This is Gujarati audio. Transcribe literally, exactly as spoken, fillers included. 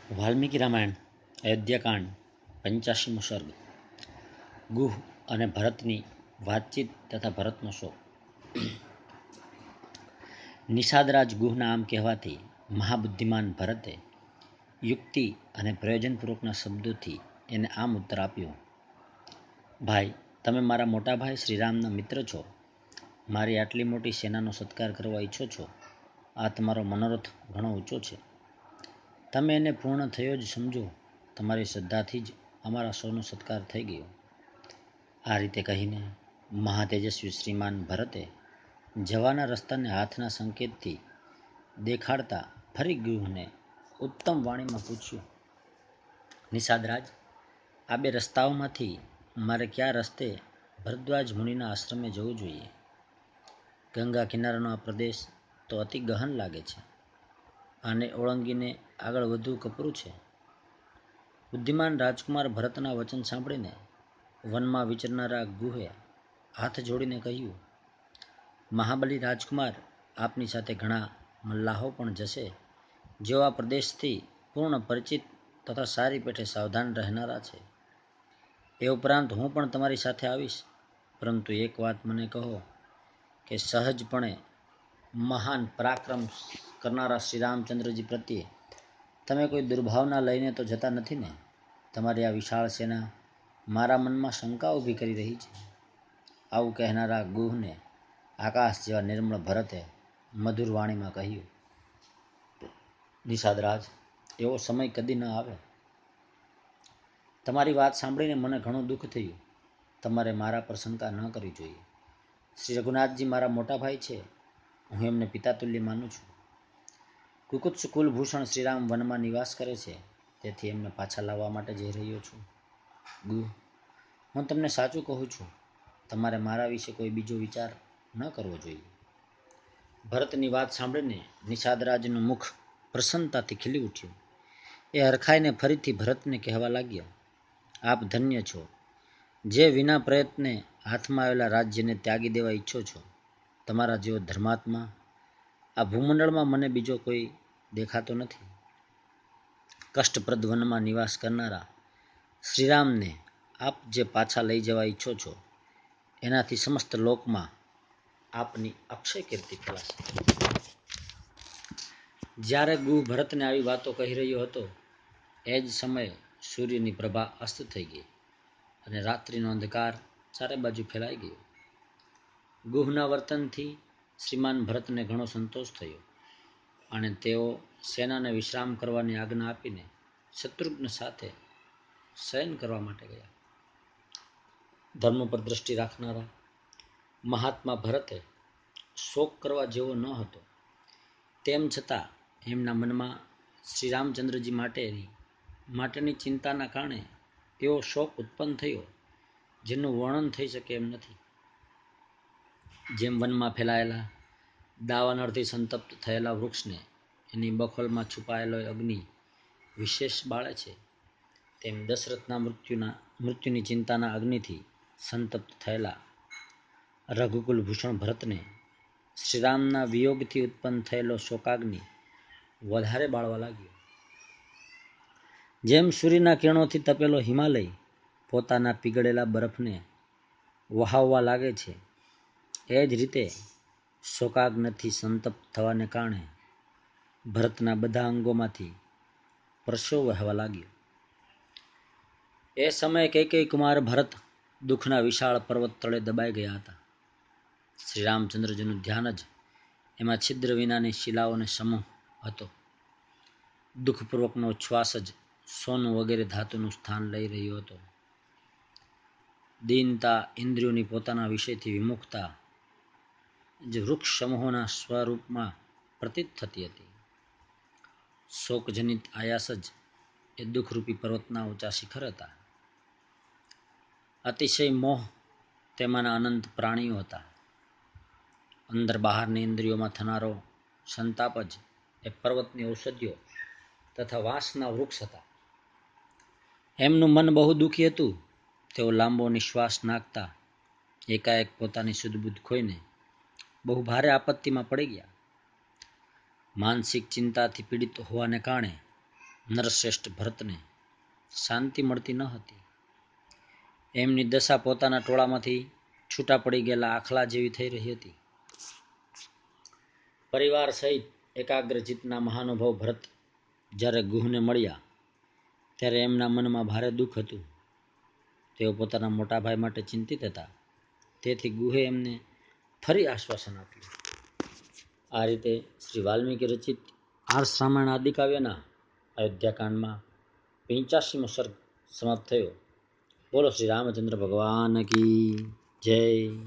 વાલ્મીકી રામાયણ અયોધ્યાકાંડ પંચ્યાસીમો સર્ગ ગુહ અને ભરતની વાતચીત તથા ભરતનો શોક. નિષાદરાજ ગુહના આમ કહેવાથી મહાબુદ્ધિમાન ભરતે યુક્તિ અને પ્રયોજનપૂર્વકના શબ્દોથી એને આમ ઉત્તર આપ્યો: ભાઈ, તમે મારા મોટા ભાઈ શ્રીરામના મિત્ર છો. મારી આટલી મોટી સેનાનો સત્કાર કરવા ઈચ્છો છો. આ તમારો મનોરથ ઘણો ઊંચો છે. તમે એને પૂર્ણ થયો જ સમજો. તમારી શ્રદ્ધાથી જ અમારા સૌનો સત્કાર થઈ ગયો. આ રીતે કહીને મહાતેજસ્વી શ્રીમાન ભરતે જવાના રસ્તાને હાથના સંકેતથી દેખાડતા ફરી ગુહને ઉત્તમ વાણીમાં પૂછ્યું: નિષાદરાજ, આ બે રસ્તાઓમાંથી મારે કયા રસ્તે ભરદ્વાજ મુનિના આશ્રમે જવું જોઈએ? ગંગા કિનારાનો આ પ્રદેશ તો અતિ ગહન લાગે છે. આને ઓળંગીને આગળ વધવું કપરું છે. બુદ્ધિમાન રાજકુમાર ભરતના વચન સાંભળીને વનમાં વિચરનારા ગુહે હાથ જોડીને કહ્યું: મહાબલી રાજકુમાર, આપની સાથે ઘણા મલ્લાહો પણ જશે, જેઓ આ પ્રદેશથી પૂર્ણ પરિચિત તથા સારી પેઠે સાવધાન રહેનારા છે. એ ઉપરાંત હું પણ તમારી સાથે આવીશ. પરંતુ એક વાત મને કહો કે સહજપણે મહાન પરાક્રમ કરનારા શ્રીરામચંદ્રજી પ્રત્યે તમે કોઈ દુર્ભાવના લઈને તો જતા નથી ને? તમારી આ વિશાળ સેના મારા મનમાં શંકા ઊભી કરી રહી છે. આવું કહેનારા ગુહને આકાશ જેવા નિર્મળ ભરતે મધુર વાણીમાં કહ્યું: નિષાદરાજ, એવો સમય કદી ન આવે. તમારી વાત સાંભળીને મને ઘણું દુઃખ થયું. તમારે મારા પર શંકા ન કરવી જોઈએ. શ્રી રઘુનાથજી મારા મોટા ભાઈ છે. હું એમને પિતાતુલ્ય માનું છું. કુકુત્સ કુલભૂષણ શ્રીરામ વનમાં નિવાસ કરે છે, તેથી એમને પાછા લાવવા માટે જઈ રહ્યો છું. ગુહ, હું તમને સાચું કહું છું. તમારે મારા વિશે કોઈ બીજો વિચાર ન કરવો જોઈએ. ભરતની વાત સાંભળીને નિષાદરાજનું મુખ પ્રસન્નતાથી ખીલી ઉઠ્યું. એ હરખાઈને ફરીથી ભરતને કહેવા લાગ્યો: આપ ધન્ય છો, જે વિના પ્રયત્ને હાથમાં આવેલા રાજ્યને ત્યાગી દેવા ઈચ્છો છો. તમારા જેવો ધર્માત્મા આ ભૂમંડળમાં મને બીજો કોઈ દેખાતો નથી. કષ્ટપ્રદ વનમાં નિવાસ કરનારા શ્રીરામને આપ જે પાછા લઈ જવા ઈચ્છો છો, એનાથી સમસ્ત લોકમાં આપની અક્ષય કીર્તિ ફેલાશે. જ્યારે ગુહ ભરતને આવી વાતો કહી રહ્યો હતો, એ જ સમયે સૂર્યની પ્રભા અસ્ત થઈ ગઈ અને રાત્રિનો અંધકાર ચારે બાજુ ફેલાઈ ગયો. ગુહના વર્તનથી શ્રીમાન ભરતને ઘણો સંતોષ થયો અને તેઓ સેનાને વિશ્રામ કરવાની આજ્ઞા આપીને શત્રુઘ્ન સાથે શયન કરવા માટે ગયા. ધર્મ પર દ્રષ્ટિ રાખનારા મહાત્મા ભરતે શોક કરવા જેવો ન હતો. તેમ છતાં એમના મનમાં શ્રીરામચંદ્રજી માટેની માટેની ચિંતાના કારણે એવો શોક ઉત્પન્ન થયો જેનું વર્ણન થઈ શકે એમ નથી. જેમ વનમાં ફેલાયેલા દાવાનળથી સંતપ્ત થયેલા વૃક્ષને એની બખોલમાં છુપાયેલો અગ્નિ વિશેષ બાળે છે, તેમ દશરથના મૃત્યુના મૃત્યુની ચિંતાના અગ્નિથી સંતપ્ત થયેલા રઘુકુલ ભૂષણ ભરતને શ્રીરામના વિયોગથી ઉત્પન્ન થયેલો શોકાગ્નિ વધારે બાળવા લાગ્યો. જેમ સૂર્યના કિરણોથી તપેલો હિમાલય પોતાના પીગળેલા બરફને વહાવવા લાગે છે, એ જ રીતે શોકાગ્નિથી સંતપ્ત થવાને કારણે ભરતના બધા અંગોમાંથી પરસેવો વહેવા લાગ્યો. એ સમયે કૈકેયી કુમાર ભરત દુઃખના વિશાળ પર્વત તળે દબાઈ ગયા હતા. શ્રીરામચંદ્રજીનું ધ્યાન જ એમાં છિદ્ર વિનાની શિલાઓને સમૂહ હતો. દુઃખપૂર્વકનો ઉચ્છ્વાસ જ સોનું વગેરે ધાતુનું સ્થાન લઈ રહ્યો હતો. દીનતા ઇન્દ્રિયોની પોતાના વિષયથી વિમુખતા જે વૃક્ષ સમૂહોના સ્વરૂપમાં પ્રતીત થતી હતી. શોકજનિત આયાસ જ એ દુઃખરૂપી પર્વતના ઊંચા શિખર હતા. અતિશય મોહ તેમાંના અનંત પ્રાણીઓ હતા. અંદર બહારની ઇન્દ્રિયોમાં થનારો સંતાપ જ એ પર્વતની ઔષધિઓ તથા વાંસના વૃક્ષ હતા. એમનું મન બહુ દુઃખી હતું. તેઓ લાંબો નિશ્વાસ નાખતા એકાએક પોતાની સુધબુધ ખોઈને બહુ ભારે આપત્તિમાં પડી ગયા. માનસિક ચિંતાથી પીડિત હોવાને કારણે નરશ્રેષ્ઠ ભરતને શાંતિ મળતી ન હતી. એમની દશા પોતાના ટોળામાંથી છૂટા પડી ગયેલા આખલા જેવી થઈ રહી હતી. પરિવાર સહિત એકાગ્રચિત્તના મહાનુભાવ ભરત જ્યારે ગુહને મળ્યા ત્યારે એમના મનમાં ભારે દુઃખ હતું. તેઓ પોતાના મોટા ભાઈ માટે ચિંતિત હતા. તેથી ગુહે એમને ફરી આશ્વાસન આપ્યું. આ રીતે શ્રી વાલ્મીકી રચિત આર્ષ રામાયણ આદિકાવ્યના અયોધ્યાકાંડમાં પંચ્યાસીમો સર્ગ સમાપ્ત થયો. બોલો શ્રી રામચંદ્ર ભગવાન કી જય.